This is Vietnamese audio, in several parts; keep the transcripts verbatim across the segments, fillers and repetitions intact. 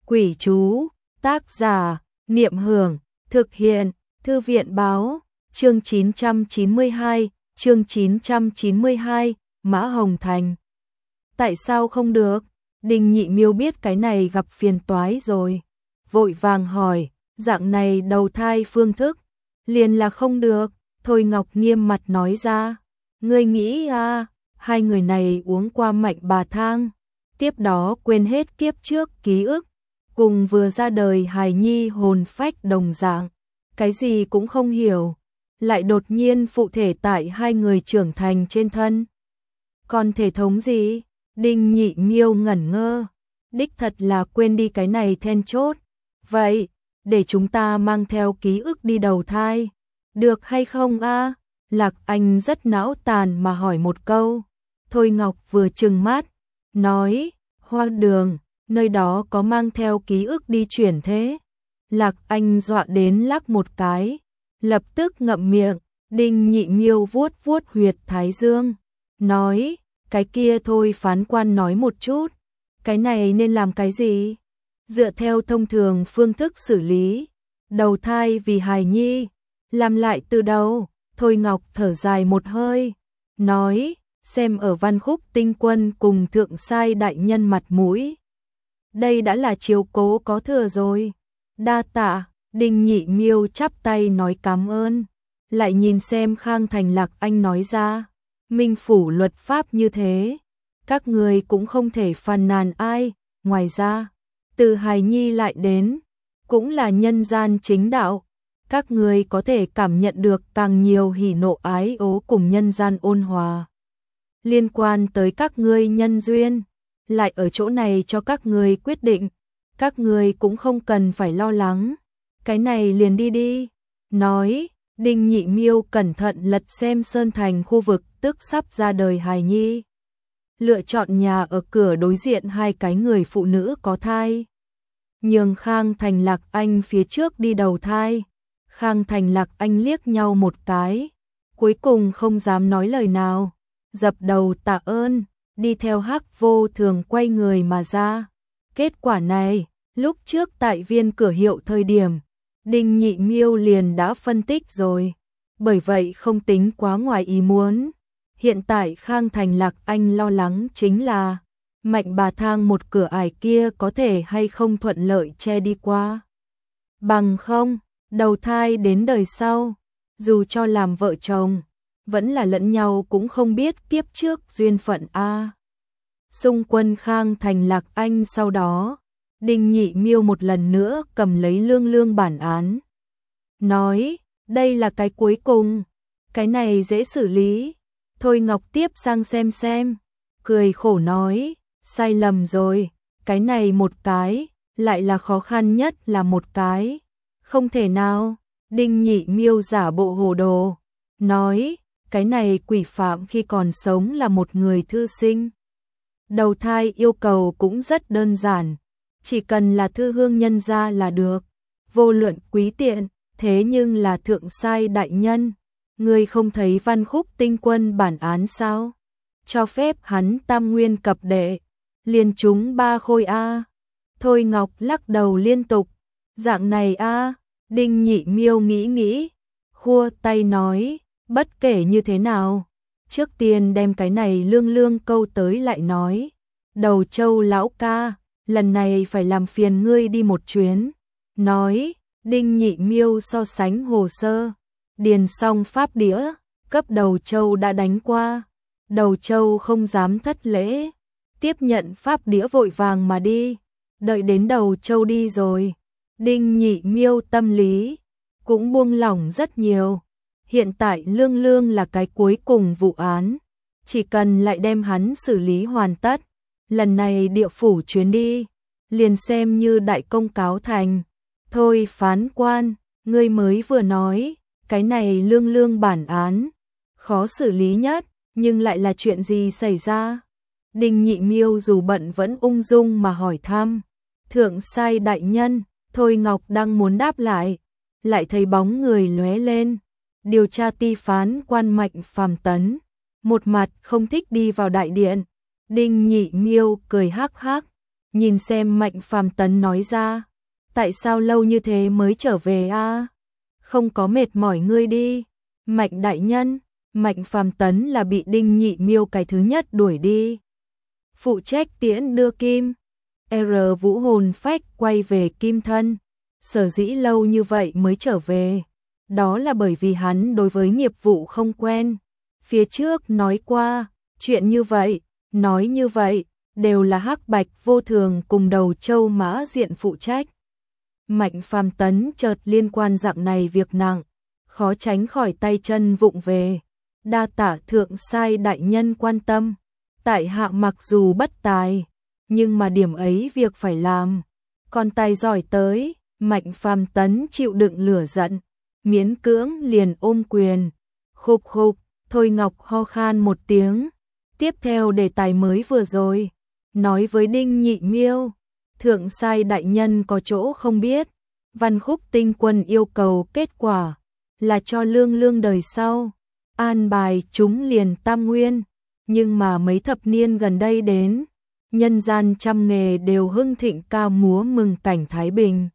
Quỷ chú, tác giả, Niệm Hưởng, thực hiện, Thư viện báo, chương chín trăm chín mươi hai, chương chín trăm chín mươi hai, Mã Hồng Thành. Tại sao không được? Đinh Nhị Miêu biết cái này gặp phiền toái rồi. Vội vàng hỏi, dạng này đầu thai phương thức, liền là không được. Thôi Ngọc nghiêm mặt nói ra, ngươi nghĩ à, hai người này uống qua mạnh bà thang, tiếp đó quên hết kiếp trước ký ức, cùng vừa ra đời hài nhi hồn phách đồng dạng, cái gì cũng không hiểu, lại đột nhiên phụ thể tại hai người trưởng thành trên thân. Còn thể thống gì? Đinh Nhị Miêu ngẩn ngơ, đích thật là quên đi cái này then chốt. Vậy, để chúng ta mang theo ký ức đi đầu thai, được hay không a? Lạc Anh rất não tàn mà hỏi một câu. Thôi Ngọc vừa trừng mắt, nói, Hoa Đường, nơi đó có mang theo ký ức đi chuyển thế. Lạc Anh dọa đến lắc một cái, lập tức ngậm miệng. Đinh Nhị Miêu vuốt vuốt huyệt thái dương, nói, cái kia thôi phán quan nói một chút, cái này nên làm cái gì? Dựa theo thông thường phương thức xử lý, đầu thai vì hài nhi, làm lại từ đầu. Thôi Ngọc thở dài một hơi, nói, xem ở Văn Khúc Tinh Quân cùng Thượng Sai đại nhân mặt mũi, đây đã là chiếu cố có thừa rồi. Đa tạ. Đinh Nhị Miêu chắp tay nói cảm ơn, lại nhìn xem Khang Thành. Lạc Anh nói ra, minh phủ luật pháp như thế, các người cũng không thể phàn nàn ai. Ngoài ra, từ hài nhi lại đến, cũng là nhân gian chính đạo, các người có thể cảm nhận được càng nhiều hỉ nộ ái ố cùng nhân gian ôn hòa. Liên quan tới các ngươi nhân duyên, lại ở chỗ này cho các người quyết định, các người cũng không cần phải lo lắng, cái này liền đi đi. Nói, Đinh Nhị Miêu cẩn thận lật xem Sơn Thành khu vực tức sắp ra đời hài nhi. Lựa chọn nhà ở cửa đối diện hai cái người phụ nữ có thai. Nhường Khang Thành Lạc Anh phía trước đi đầu thai. Khang Thành Lạc Anh liếc nhau một cái, cuối cùng không dám nói lời nào, dập đầu tạ ơn, đi theo Hắc Vô Thường quay người mà ra. Kết quả này, lúc trước tại viên cửa hiệu thời điểm, Đinh Nhị Miêu liền đã phân tích rồi, bởi vậy không tính quá ngoài ý muốn. Hiện tại Khang Thành Lạc Anh lo lắng chính là mạnh bà thang một cửa ải kia có thể hay không thuận lợi che đi qua. Bằng không, đầu thai đến đời sau, dù cho làm vợ chồng, vẫn là lẫn nhau cũng không biết kiếp trước duyên phận a. Xung quân Khang Thành Lạc Anh sau đó, Đinh Nhị Miêu một lần nữa cầm lấy lương lương bản án. Nói, đây là cái cuối cùng, cái này dễ xử lý. Thôi Ngọc tiếp sang xem xem, cười khổ nói, sai lầm rồi, cái này một cái, lại là khó khăn nhất là một cái. Không thể nào. Đinh Nhị Miêu giả bộ hồ đồ, nói, cái này quỷ phạm khi còn sống là một người thư sinh. Đầu thai yêu cầu cũng rất đơn giản, chỉ cần là thư hương nhân gia là được, vô luận quý tiện. Thế nhưng là Thượng Sai đại nhân, người không thấy Văn Khúc Tinh Quân bản án sao? Cho phép hắn tam nguyên cập đệ, liền chúng ba khôi a. Thôi Ngọc lắc đầu liên tục, dạng này a. Đinh Nhị Miêu nghĩ nghĩ, khua tay nói, bất kể như thế nào, trước tiên đem cái này lương lương câu tới lại nói. Đầu Châu lão ca, lần này phải làm phiền ngươi đi một chuyến. Nói, Đinh Nhị Miêu so sánh hồ sơ, điền xong pháp đĩa, cấp Đầu Châu đã đánh qua. Đầu Châu không dám thất lễ, tiếp nhận pháp đĩa vội vàng mà đi. Đợi đến Đầu Châu đi rồi, Đinh Nhị Miêu tâm lý cũng buông lỏng rất nhiều. Hiện tại lương lương là cái cuối cùng vụ án, chỉ cần lại đem hắn xử lý hoàn tất, lần này địa phủ chuyến đi liền xem như đại công cáo thành. Thôi phán quan, ngươi mới vừa nói, cái này lương lương bản án khó xử lý nhất, nhưng lại là chuyện gì xảy ra? Đinh Nhị Miêu dù bận vẫn ung dung mà hỏi thăm. Thượng Sai đại nhân. Thôi Ngọc đang muốn đáp lại, lại thấy bóng người lóe lên. Điều tra ty phán quan Mạnh Phàm Tấn, một mặt không thích đi vào đại điện. Đinh Nhị Miêu cười hắc hắc, nhìn xem Mạnh Phàm Tấn nói ra, tại sao lâu như thế mới trở về a? Không có mệt mỏi ngươi đi. Mạnh đại nhân, Mạnh Phàm Tấn là bị Đinh Nhị Miêu cái thứ nhất đuổi đi. Phụ trách tiễn đưa Kim R Vũ hồn phách quay về Kim Thân. Sở dĩ lâu như vậy mới trở về, đó là bởi vì hắn đối với nghiệp vụ không quen. Phía trước nói qua, chuyện như vậy, nói như vậy, đều là Hắc Bạch Vô Thường cùng Đầu Châu Mã Diện phụ trách. Mạnh Phàm Tấn chợt liên quan dạng này việc nặng, khó tránh khỏi tay chân vụng về. Đa tạ thượng sai đại nhân quan tâm, tại hạ mặc dù bất tài, nhưng mà điểm ấy việc phải làm. Con tài giỏi tới, Mạnh Phàm Tấn chịu đựng lửa giận, miễn cưỡng liền ôm quyền. Khục khục, Thôi Ngọc ho khan một tiếng. Tiếp theo đề tài mới vừa rồi, nói với Đinh Nhị Miêu, thượng sai đại nhân có chỗ không biết, Văn Khúc Tinh Quân yêu cầu kết quả là cho Lương Lương đời sau an bài chúng liền tam nguyên, nhưng mà mấy thập niên gần đây đến, nhân gian trăm nghề đều hưng thịnh ca múa mừng cảnh thái bình.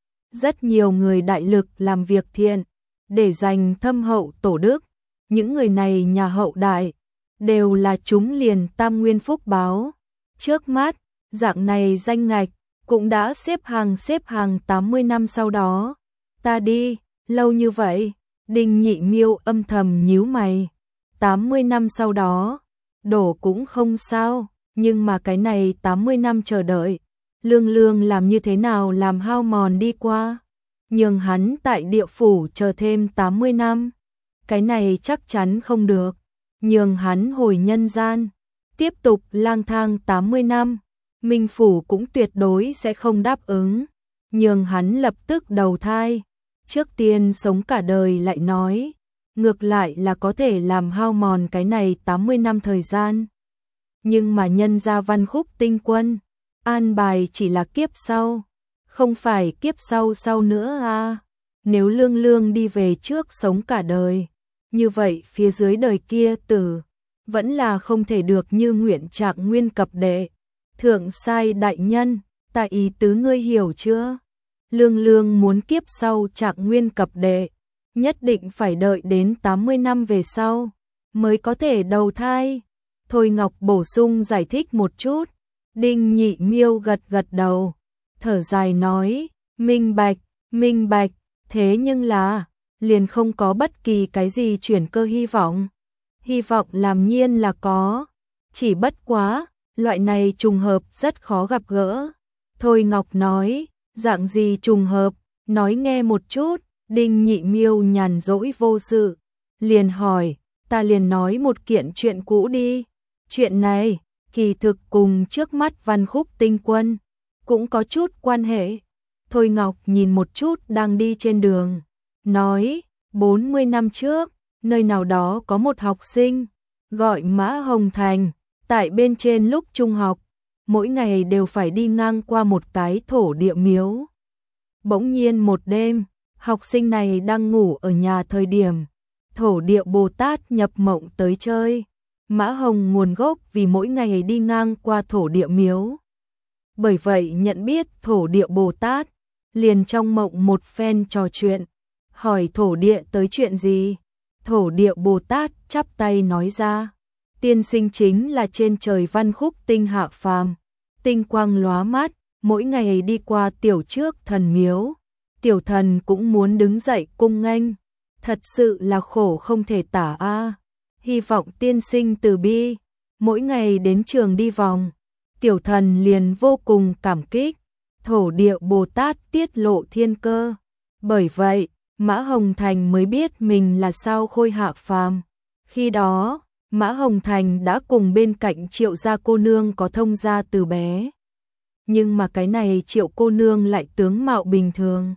Rất nhiều người đại lực làm việc thiện, để dành thâm hậu tổ đức, những người này nhà hậu đại, đều là chúng liền tam nguyên phúc báo. Trước mắt, dạng này danh ngạch, cũng đã xếp hàng xếp hàng tám mươi năm sau đó. Ta đi, lâu như vậy, Đinh Nhị Miêu âm thầm nhíu mày. tám mươi năm sau đó, đổ cũng không sao, nhưng mà cái này tám mươi năm chờ đợi, Lương Lương làm như thế nào làm hao mòn đi qua, nhường hắn tại địa phủ chờ thêm tám mươi năm. Cái này chắc chắn không được, nhường hắn hồi nhân gian, tiếp tục lang thang tám mươi năm, Minh Phủ cũng tuyệt đối sẽ không đáp ứng, nhường hắn lập tức đầu thai, trước tiên sống cả đời lại nói, ngược lại là có thể làm hao mòn cái này tám mươi năm thời gian. Nhưng mà nhân gia Văn Khúc Tinh Quân, an bài chỉ là kiếp sau, không phải kiếp sau sau nữa à. Nếu Lương Lương đi về trước sống cả đời, như vậy phía dưới đời kia tử, vẫn là không thể được như nguyện Trạng Nguyên cập đệ. Thượng sai đại nhân, ta ý tứ ngươi hiểu chưa? Lương Lương muốn kiếp sau Trạng Nguyên cập đệ, nhất định phải đợi đến tám mươi năm về sau, mới có thể đầu thai. Thôi Ngọc bổ sung giải thích một chút. Đinh Nhị Miêu gật gật đầu, thở dài nói, minh bạch, minh bạch, thế nhưng là, liền không có bất kỳ cái gì chuyển cơ hy vọng. Hy vọng làm nhiên là có, chỉ bất quá, loại này trùng hợp rất khó gặp gỡ. Thôi Ngọc nói, dạng gì trùng hợp, nói nghe một chút. Đinh Nhị Miêu nhàn rỗi vô sự, liền hỏi, ta liền nói một kiện chuyện cũ đi. Chuyện này, kỳ thực cùng trước mắt Văn Khúc Tinh Quân, cũng có chút quan hệ. Thôi Ngọc nhìn một chút đang đi trên đường, nói, bốn mươi năm trước, nơi nào đó có một học sinh, gọi Mã Hồng Thành, tại bên trên lúc trung học, mỗi ngày đều phải đi ngang qua một cái thổ địa miếu. Bỗng nhiên một đêm, học sinh này đang ngủ ở nhà thời điểm, thổ địa Bồ Tát nhập mộng tới chơi. Mã Hồng nguồn gốc vì mỗi ngày đi ngang qua thổ địa miếu. Bởi vậy nhận biết thổ địa Bồ Tát, liền trong mộng một phen trò chuyện, hỏi thổ địa tới chuyện gì. Thổ địa Bồ Tát chắp tay nói ra, tiên sinh chính là trên trời Văn Khúc Tinh hạ phàm, tinh quang lóa mắt, mỗi ngày đi qua tiểu trước thần miếu, tiểu thần cũng muốn đứng dậy cung nghênh, thật sự là khổ không thể tả a. Hy vọng tiên sinh từ bi, mỗi ngày đến trường đi vòng, tiểu thần liền vô cùng cảm kích. Thổ địa Bồ Tát tiết lộ thiên cơ, bởi vậy Mã Hồng Thành mới biết mình là sao khôi hạ phàm. Khi đó, Mã Hồng Thành đã cùng bên cạnh Triệu gia cô nương có thông gia từ bé. Nhưng mà cái này Triệu cô nương lại tướng mạo bình thường.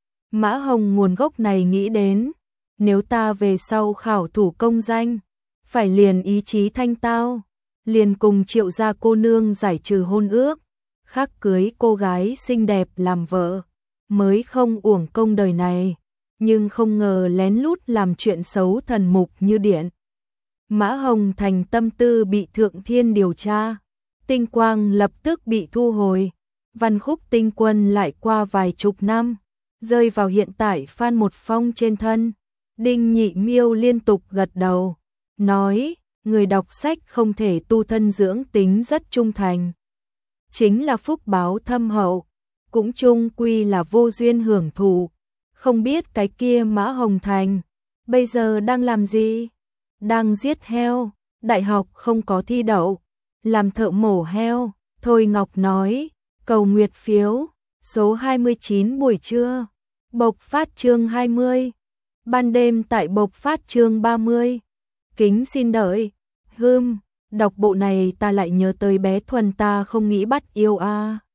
Mã Hồng nguồn gốc này nghĩ đến, nếu ta về sau khảo thủ công danh, phải liền ý chí thanh tao, liền cùng Triệu gia cô nương giải trừ hôn ước, khắc cưới cô gái xinh đẹp làm vợ, mới không uổng công đời này. Nhưng không ngờ lén lút làm chuyện xấu thần mục như điện. Mã Hồng Thành tâm tư bị Thượng Thiên điều tra, tinh quang lập tức bị thu hồi. Văn Khúc tinh quân lại qua vài chục năm, rơi vào hiện tại Phan Một Phong trên thân. Đinh Nhị Miêu liên tục gật đầu, nói, người đọc sách không thể tu thân dưỡng tính rất trung thành. Chính là phúc báo thâm hậu, cũng chung quy là vô duyên hưởng thụ. Không biết cái kia Mã Hồng Thành, bây giờ đang làm gì? Đang giết heo, đại học không có thi đậu, làm thợ mổ heo. Thôi Ngọc nói, cầu nguyệt phiếu, số hai mươi chín buổi trưa, bộc phát chương hai mươi, ban đêm tại bộc phát chương ba mươi. Kính xin đợi, hưm, đọc bộ này ta lại nhớ tới bé Thuần ta không nghĩ bắt yêu a. À.